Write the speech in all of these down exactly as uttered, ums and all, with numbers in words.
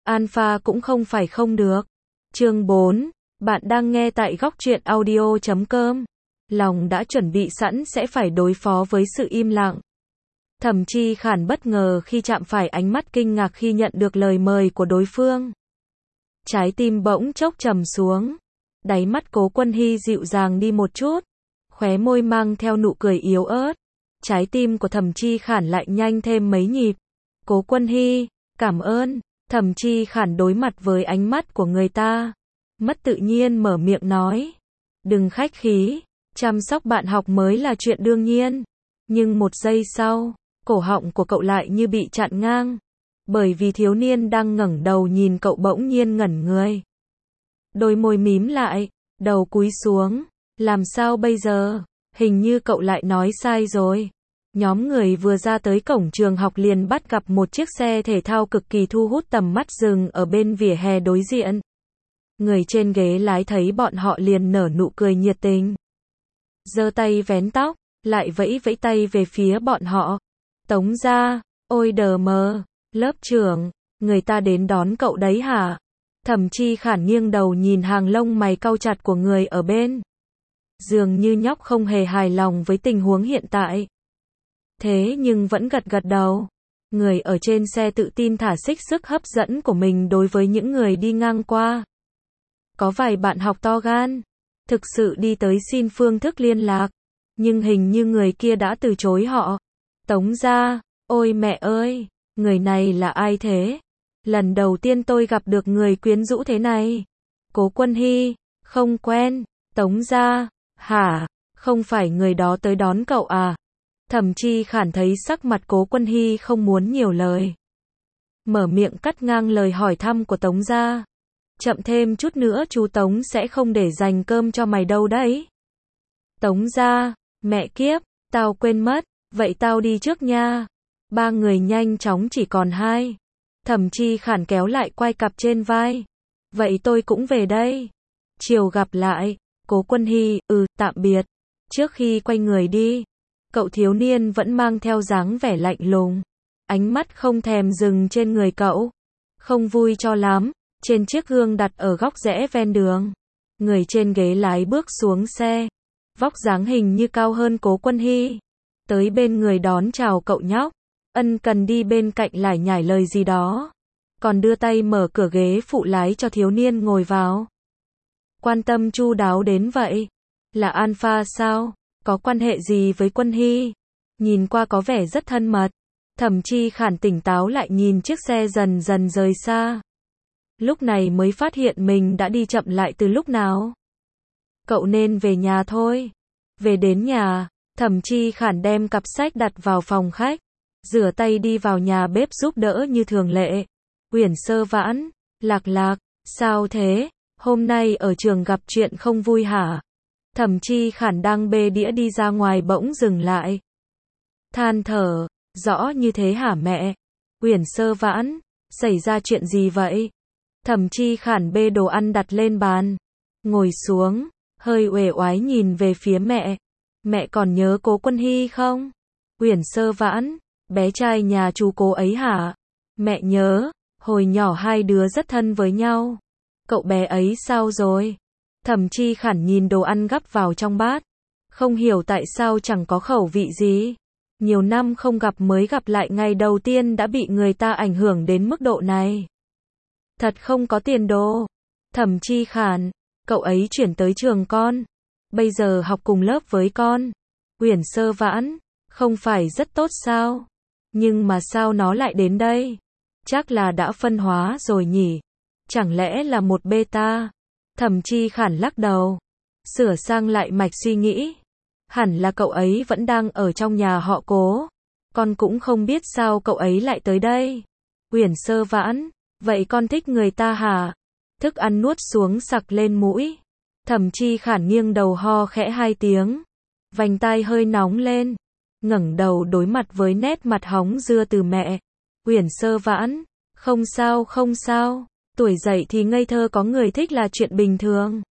Alpha cũng không phải không được. Chương bốn. Bạn đang nghe tại góc truyện audio chấm com. Lòng đã chuẩn bị sẵn sẽ phải đối phó với sự im lặng. Thẩm Chi Khản bất ngờ khi chạm phải ánh mắt kinh ngạc khi nhận được lời mời của đối phương. Trái tim bỗng chốc trầm xuống. Đáy mắt Cố Quân Hy dịu dàng đi một chút. Khóe môi mang theo nụ cười yếu ớt. Trái tim của Thẩm Chi Khản lại nhanh thêm mấy nhịp. Cố Quân Hy, cảm ơn. Thẩm Chi Khản đối mặt với ánh mắt của người ta. Mất tự nhiên mở miệng nói. Đừng khách khí. Chăm sóc bạn học mới là chuyện đương nhiên. Nhưng một giây sau, cổ họng của cậu lại như bị chặn ngang. Bởi vì thiếu niên đang ngẩng đầu nhìn cậu bỗng nhiên ngẩn người. Đôi môi mím lại, đầu cúi xuống. Làm sao bây giờ? Hình như cậu lại nói sai rồi. Nhóm người vừa ra tới cổng trường học liền bắt gặp một chiếc xe thể thao cực kỳ thu hút tầm mắt dừng ở bên vỉa hè đối diện. Người trên ghế lái thấy bọn họ liền nở nụ cười nhiệt tình. Giơ tay vén tóc, lại vẫy vẫy tay về phía bọn họ. Tống gia, ôi đờ mờ, lớp trưởng, người ta đến đón cậu đấy hả? Thẩm Chi Khản nghiêng đầu nhìn hàng lông mày cau chặt của người ở bên. Dường như nhóc không hề hài lòng với tình huống hiện tại. Thế nhưng vẫn gật gật đầu. Người ở trên xe tự tin thả xích sức hấp dẫn của mình đối với những người đi ngang qua. Có vài bạn học to gan, thực sự đi tới xin phương thức liên lạc, nhưng hình như người kia đã từ chối họ. Tống gia, ôi mẹ ơi, người này là ai thế? Lần đầu tiên tôi gặp được người quyến rũ thế này. Cố Quân Hy, không quen. Tống gia, hả, không phải người đó tới đón cậu à? Thẩm Chi Khản thấy sắc mặt Cố Quân Hy không muốn nhiều lời. Mở miệng cắt ngang lời hỏi thăm của Tống gia. Chậm thêm chút nữa chú Tống sẽ không để dành cơm cho mày đâu đấy. Tống gia, mẹ kiếp, tao quên mất, vậy tao đi trước nha. Ba người nhanh chóng chỉ còn hai. Thẩm Chi Khản kéo lại quai cặp trên vai. Vậy tôi cũng về đây. Chiều gặp lại. Cố Quân Hy, ừ, tạm biệt. Trước khi quay người đi, cậu thiếu niên vẫn mang theo dáng vẻ lạnh lùng. Ánh mắt không thèm dừng trên người cậu. Không vui cho lắm. Trên chiếc gương đặt ở góc rẽ ven đường. Người trên ghế lái bước xuống xe. Vóc dáng hình như cao hơn Cố Quân Hy. Tới bên người đón chào cậu nhóc. Ân cần đi bên cạnh lải nhải lời gì đó. Còn đưa tay mở cửa ghế phụ lái cho thiếu niên ngồi vào. Quan tâm chu đáo đến vậy. Là Alpha sao? Có quan hệ gì với Quân Hy? Nhìn qua có vẻ rất thân mật. Thẩm Chi Khản tỉnh táo lại nhìn chiếc xe dần dần rời xa. Lúc này mới phát hiện mình đã đi chậm lại từ lúc nào. Cậu nên về nhà thôi. Về đến nhà, Thẩm Chi Khản đem cặp sách đặt vào phòng khách. Rửa tay đi vào nhà bếp giúp đỡ như thường lệ. Uyển Sơ Vãn, Lạc Lạc, sao thế? Hôm nay ở trường gặp chuyện không vui hả? Thẩm Chi Khản đang bê đĩa đi ra ngoài bỗng dừng lại. Than thở, rõ như thế hả mẹ? Uyển Sơ Vãn, xảy ra chuyện gì vậy? Thẩm Chi Khản bê đồ ăn đặt lên bàn. Ngồi xuống, hơi uể oải nhìn về phía mẹ. Mẹ còn nhớ Cố Quân Hy không? Uyển Sơ Vãn, bé trai nhà chú Cố ấy hả? Mẹ nhớ, hồi nhỏ hai đứa rất thân với nhau. Cậu bé ấy sao rồi? Thẩm Chi Khản nhìn đồ ăn gắp vào trong bát. Không hiểu tại sao chẳng có khẩu vị gì. Nhiều năm không gặp mới gặp lại ngày đầu tiên đã bị người ta ảnh hưởng đến mức độ này. Thật không có tiền đồ. Thẩm Chi Khản, cậu ấy chuyển tới trường con. Bây giờ học cùng lớp với con. Uyển Sơ Vãn, không phải rất tốt sao? Nhưng mà sao nó lại đến đây? Chắc là đã phân hóa rồi nhỉ? Chẳng lẽ là một beta? Thẩm Chi Khản lắc đầu. Sửa sang lại mạch suy nghĩ. Hẳn là cậu ấy vẫn đang ở trong nhà họ Cố. Con cũng không biết sao cậu ấy lại tới đây. Uyển Sơ Vãn, vậy con thích người ta hả? Thức ăn nuốt xuống sặc lên mũi. Thẩm Chi Khản nghiêng đầu ho khẽ hai tiếng. Vành tai hơi nóng lên. Ngẩng đầu đối mặt với nét mặt hóng dưa từ mẹ. Uyển Sơ Vãn, không sao không sao. Tuổi dậy thì ngây thơ có người thích là chuyện bình thường.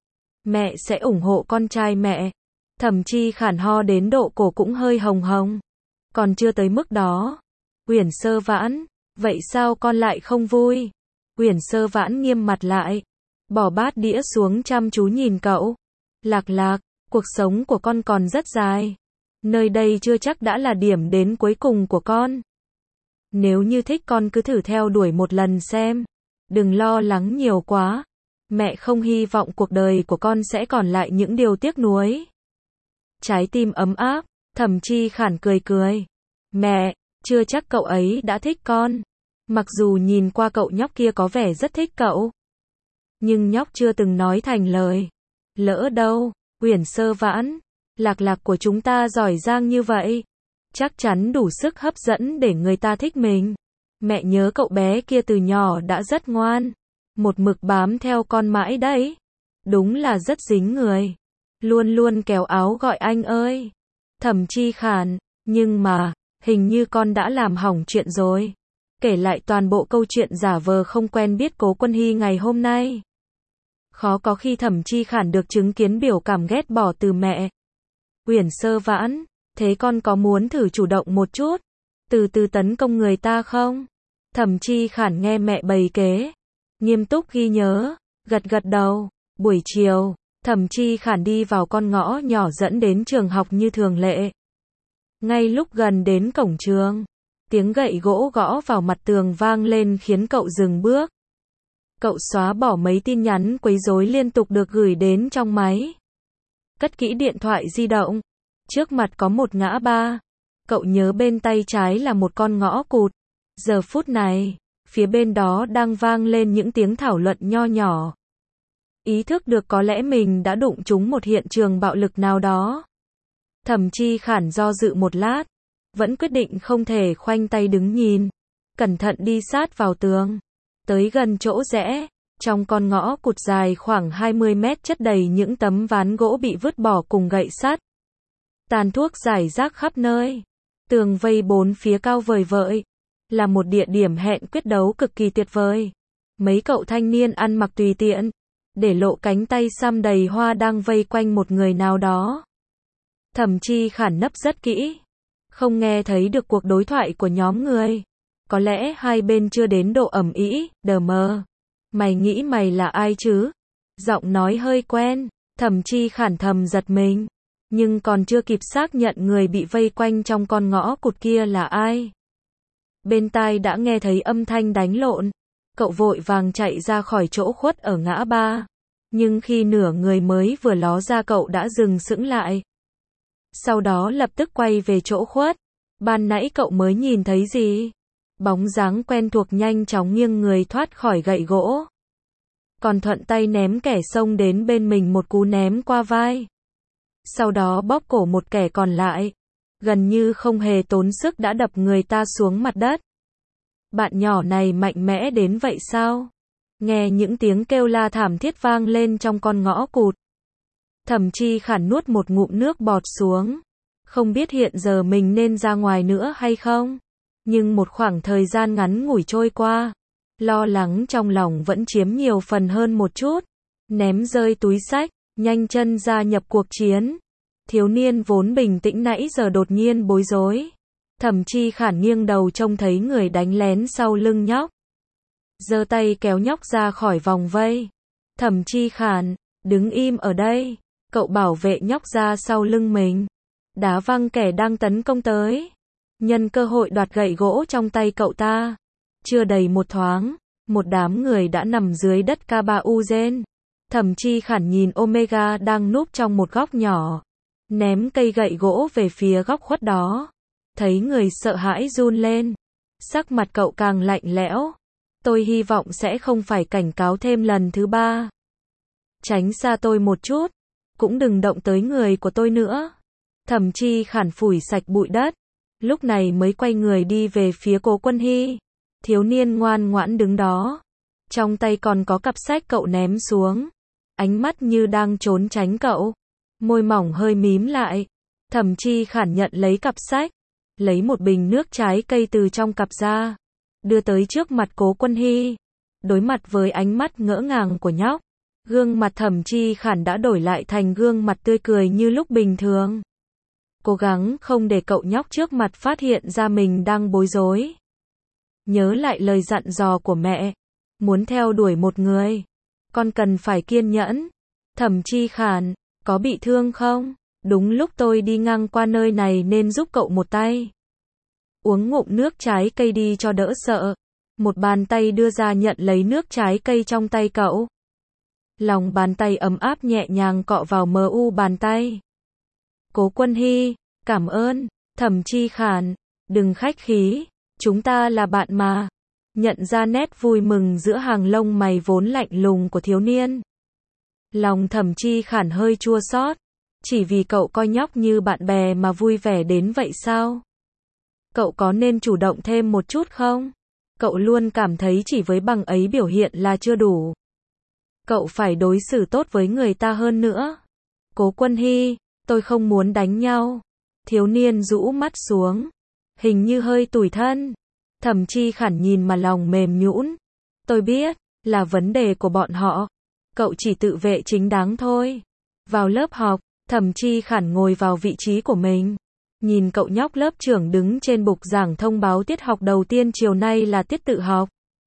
Mẹ sẽ ủng hộ con trai mẹ. Thẩm Chi Khản ho đến độ cổ cũng hơi hồng hồng. Còn chưa tới mức đó. Uyển Sơ Vãn, vậy sao con lại không vui? Uyển Sơ Vãn nghiêm mặt lại, bỏ bát đĩa xuống chăm chú nhìn cậu. Lạc Lạc, cuộc sống của con còn rất dài. Nơi đây chưa chắc đã là điểm đến cuối cùng của con. Nếu như thích con cứ thử theo đuổi một lần xem. Đừng lo lắng nhiều quá. Mẹ không hy vọng cuộc đời của con sẽ còn lại những điều tiếc nuối. Trái tim ấm áp, Thẩm Chi Khản cười cười. Mẹ, chưa chắc cậu ấy đã thích con. Mặc dù nhìn qua cậu nhóc kia có vẻ rất thích cậu. Nhưng nhóc chưa từng nói thành lời. Lỡ đâu, Uyển Sơ Vãn, Lạc Lạc của chúng ta giỏi giang như vậy. Chắc chắn đủ sức hấp dẫn để người ta thích mình. Mẹ nhớ cậu bé kia từ nhỏ đã rất ngoan. Một mực bám theo con mãi đấy. Đúng là rất dính người. Luôn luôn kéo áo gọi anh ơi. Thẩm Chi Khản, nhưng mà, hình như con đã làm hỏng chuyện rồi. Kể lại toàn bộ câu chuyện giả vờ không quen biết Cố Quân Hy ngày hôm nay. Khó có khi Thẩm Chi Khản được chứng kiến biểu cảm ghét bỏ từ mẹ. Uyển Sơ Vãn, thế con có muốn thử chủ động một chút, từ từ tấn công người ta không? Thẩm Chi Khản nghe mẹ bày kế, nghiêm túc ghi nhớ, gật gật đầu. Buổi chiều, Thẩm Chi Khản đi vào con ngõ nhỏ dẫn đến trường học như thường lệ. Ngay lúc gần đến cổng trường, tiếng gậy gỗ gõ vào mặt tường vang lên khiến cậu dừng bước. Cậu xóa bỏ mấy tin nhắn quấy rối liên tục được gửi đến trong máy. Cất kỹ điện thoại di động. Trước mặt có một ngã ba. Cậu nhớ bên tay trái là một con ngõ cụt. Giờ phút này, phía bên đó đang vang lên những tiếng thảo luận nho nhỏ. Ý thức được có lẽ mình đã đụng trúng một hiện trường bạo lực nào đó. Thẩm Chi Khản do dự một lát, vẫn quyết định không thể khoanh tay đứng nhìn. Cẩn thận đi sát vào tường. Tới gần chỗ rẽ, trong con ngõ cụt dài khoảng hai mươi mét chất đầy những tấm ván gỗ bị vứt bỏ cùng gậy sắt. Tàn thuốc rải rác khắp nơi. Tường vây bốn phía cao vời vợi. Là một địa điểm hẹn quyết đấu cực kỳ tuyệt vời. Mấy cậu thanh niên ăn mặc tùy tiện, để lộ cánh tay xăm đầy hoa đang vây quanh một người nào đó. Thẩm Chi Khản nấp rất kỹ. Không nghe thấy được cuộc đối thoại của nhóm người. Có lẽ hai bên chưa đến độ ầm ĩ, đờ mờ. Mày nghĩ mày là ai chứ? Giọng nói hơi quen. Thẩm Chi Khản thầm giật mình. Nhưng còn chưa kịp xác nhận người bị vây quanh trong con ngõ cụt kia là ai. Bên tai đã nghe thấy âm thanh đánh lộn. Cậu vội vàng chạy ra khỏi chỗ khuất ở ngã ba. Nhưng khi nửa người mới vừa ló ra cậu đã dừng sững lại. Sau đó lập tức quay về chỗ khuất. Ban nãy cậu mới nhìn thấy gì? Bóng dáng quen thuộc nhanh chóng nghiêng người thoát khỏi gậy gỗ. Còn thuận tay ném kẻ xông đến bên mình một cú ném qua vai. Sau đó bóp cổ một kẻ còn lại. Gần như không hề tốn sức đã đập người ta xuống mặt đất. Bạn nhỏ này mạnh mẽ đến vậy sao? Nghe những tiếng kêu la thảm thiết vang lên trong con ngõ cụt. Thẩm Chi Khản nuốt một ngụm nước bọt xuống. Không biết hiện giờ mình nên ra ngoài nữa hay không? Nhưng một khoảng thời gian ngắn ngủi trôi qua. Lo lắng trong lòng vẫn chiếm nhiều phần hơn một chút. Ném rơi túi xách, nhanh chân gia nhập cuộc chiến. Thiếu niên vốn bình tĩnh nãy giờ đột nhiên bối rối. Thẩm Chi Khản nghiêng đầu trông thấy người đánh lén sau lưng nhóc. Giơ tay kéo nhóc ra khỏi vòng vây. Thẩm Chi Khản, đứng im ở đây. Cậu bảo vệ nhóc ra sau lưng mình. Đá văng kẻ đang tấn công tới. Nhân cơ hội đoạt gậy gỗ trong tay cậu ta. Chưa đầy một thoáng, một đám người đã nằm dưới đất Kabuzen. Thẩm Chi Khản nhìn Omega đang núp trong một góc nhỏ. Ném cây gậy gỗ về phía góc khuất đó. Thấy người sợ hãi run lên. Sắc mặt cậu càng lạnh lẽo. Tôi hy vọng sẽ không phải cảnh cáo thêm lần thứ ba. Tránh xa tôi một chút. Cũng đừng động tới người của tôi nữa. Thẩm Chi Khản phủi sạch bụi đất. Lúc này mới quay người đi về phía Cố Quân Hy. Thiếu niên ngoan ngoãn đứng đó. Trong tay còn có cặp sách cậu ném xuống. Ánh mắt như đang trốn tránh cậu. Môi mỏng hơi mím lại. Thẩm Chi Khản nhận lấy cặp sách. Lấy một bình nước trái cây từ trong cặp ra. Đưa tới trước mặt Cố Quân Hy. Đối mặt với ánh mắt ngỡ ngàng của nhóc. Gương mặt Thẩm Chi Khản đã đổi lại thành gương mặt tươi cười như lúc bình thường. Cố gắng không để cậu nhóc trước mặt phát hiện ra mình đang bối rối. Nhớ lại lời dặn dò của mẹ. Muốn theo đuổi một người, con cần phải kiên nhẫn. Thẩm Chi Khản, có bị thương không? Đúng lúc tôi đi ngang qua nơi này nên giúp cậu một tay. Uống ngụm nước trái cây đi cho đỡ sợ. Một bàn tay đưa ra nhận lấy nước trái cây trong tay cậu. Lòng bàn tay ấm áp nhẹ nhàng cọ vào mờ u bàn tay. Cố Quân Hy, cảm ơn. Thẩm Chi Khản, đừng khách khí, chúng ta là bạn mà. Nhận ra nét vui mừng giữa hàng lông mày vốn lạnh lùng của thiếu niên. Lòng Thẩm Chi Khản hơi chua xót. Chỉ vì cậu coi nhóc như bạn bè mà vui vẻ đến vậy sao? Cậu có nên chủ động thêm một chút không? Cậu luôn cảm thấy chỉ với bằng ấy biểu hiện là chưa đủ. Cậu phải đối xử tốt với người ta hơn nữa. Cố Quân Hy, tôi không muốn đánh nhau. Thiếu niên rũ mắt xuống. Hình như hơi tủi thân. Thẩm Chi Khản nhìn mà lòng mềm nhũn. Tôi biết, là vấn đề của bọn họ. Cậu chỉ tự vệ chính đáng thôi. Vào lớp học, Thẩm Chi Khản ngồi vào vị trí của mình. Nhìn cậu nhóc lớp trưởng đứng trên bục giảng thông báo tiết học đầu tiên chiều nay là tiết tự học.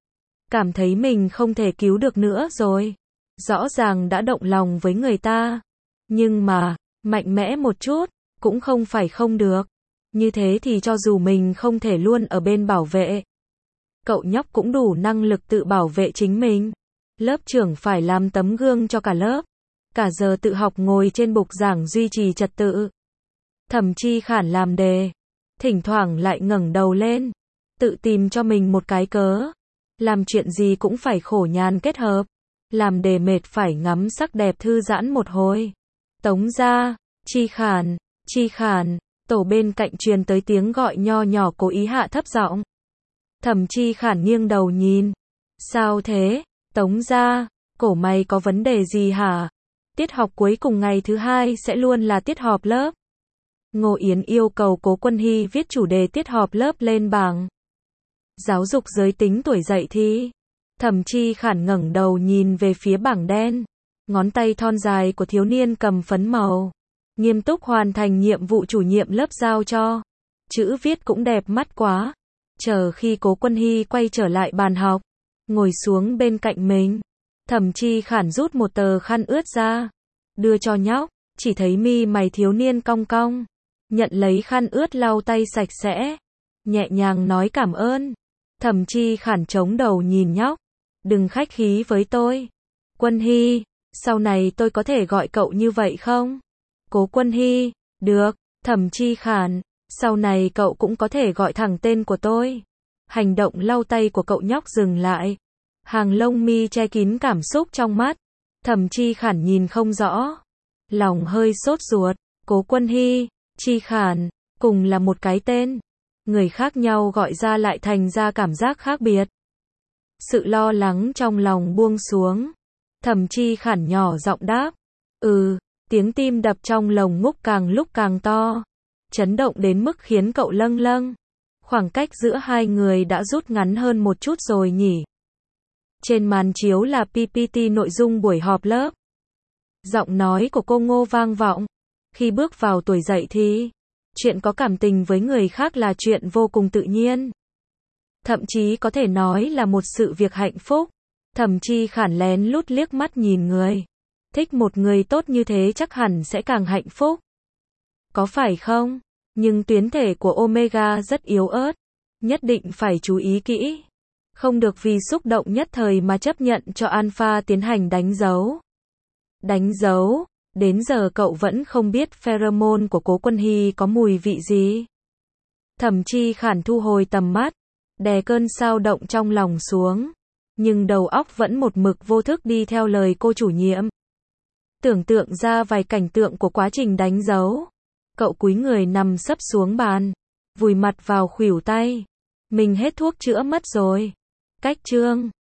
Cảm thấy mình không thể cứu được nữa rồi. Rõ ràng đã động lòng với người ta. Nhưng mà, mạnh mẽ một chút, cũng không phải không được. Như thế thì cho dù mình không thể luôn ở bên bảo vệ, cậu nhóc cũng đủ năng lực tự bảo vệ chính mình. Lớp trưởng phải làm tấm gương cho cả lớp. Cả giờ tự học ngồi trên bục giảng duy trì trật tự. Thẩm Chi Khản làm đề. Thỉnh thoảng lại ngẩng đầu lên. Tự tìm cho mình một cái cớ. Làm chuyện gì cũng phải khổ nhàn kết hợp. Làm đề mệt phải ngắm sắc đẹp thư giãn một hồi. Tống gia, Chi Khản, Chi Khản. Tổ bên cạnh truyền tới tiếng gọi nho nhỏ cố ý hạ thấp giọng. Thẩm Chi Khản nghiêng đầu nhìn. Sao thế? Tống gia, cổ mày có vấn đề gì hả? Tiết học cuối cùng ngày thứ hai sẽ luôn là tiết họp lớp. Ngô Yến yêu cầu Cố Quân Hy viết chủ đề tiết họp lớp lên bảng. Giáo dục giới tính tuổi dậy thì. Thẩm Chi Khản ngẩng đầu nhìn về phía bảng đen. Ngón tay thon dài của thiếu niên cầm phấn màu. Nghiêm túc hoàn thành nhiệm vụ chủ nhiệm lớp giao cho. Chữ viết cũng đẹp mắt quá. Chờ khi Cố Quân Hy quay trở lại bàn học, ngồi xuống bên cạnh mình, Thẩm Chi Khản rút một tờ khăn ướt ra, đưa cho nhóc, chỉ thấy mi mày thiếu niên cong cong, nhận lấy khăn ướt lau tay sạch sẽ, nhẹ nhàng nói cảm ơn. Thẩm Chi Khản chống đầu nhìn nhóc, đừng khách khí với tôi. Quân Hy, sau này tôi có thể gọi cậu như vậy không? Cố Quân Hy, được. Thẩm Chi Khản, sau này cậu cũng có thể gọi thẳng tên của tôi. Hành động lau tay của cậu nhóc dừng lại. Hàng lông mi che kín cảm xúc trong mắt. Thẩm Chi Khản nhìn không rõ. Lòng hơi sốt ruột. Cố Quân Hy, Chi Khản, cùng là một cái tên. Người khác nhau gọi ra lại thành ra cảm giác khác biệt. Sự lo lắng trong lòng buông xuống. Thẩm Chi Khản nhỏ giọng đáp. Ừ, tiếng tim đập trong lồng ngực càng lúc càng to. Chấn động đến mức khiến cậu lâng lâng. Khoảng cách giữa hai người đã rút ngắn hơn một chút rồi nhỉ. Trên màn chiếu là pê pê tê nội dung buổi họp lớp. Giọng nói của cô Ngô vang vọng. Khi bước vào tuổi dậy thì, chuyện có cảm tình với người khác là chuyện vô cùng tự nhiên. Thậm chí có thể nói là một sự việc hạnh phúc. Thẩm Chi Khản lén lút liếc mắt nhìn người. Thích một người tốt như thế chắc hẳn sẽ càng hạnh phúc. Có phải không? Nhưng tuyến thể của Omega rất yếu ớt. Nhất định phải chú ý kỹ. Không được vì xúc động nhất thời mà chấp nhận cho Alpha tiến hành đánh dấu. Đánh dấu? Đến giờ cậu vẫn không biết pheromone của Cố Quân Hy có mùi vị gì. Thẩm Chi Khản thu hồi tầm mắt, đè cơn xao động trong lòng xuống. Nhưng đầu óc vẫn một mực vô thức đi theo lời cô chủ nhiệm. Tưởng tượng ra vài cảnh tượng của quá trình đánh dấu. Cậu cúi người nằm sấp xuống bàn, vùi mặt vào khuỷu tay. Mình hết thuốc chữa mất rồi. Cách chương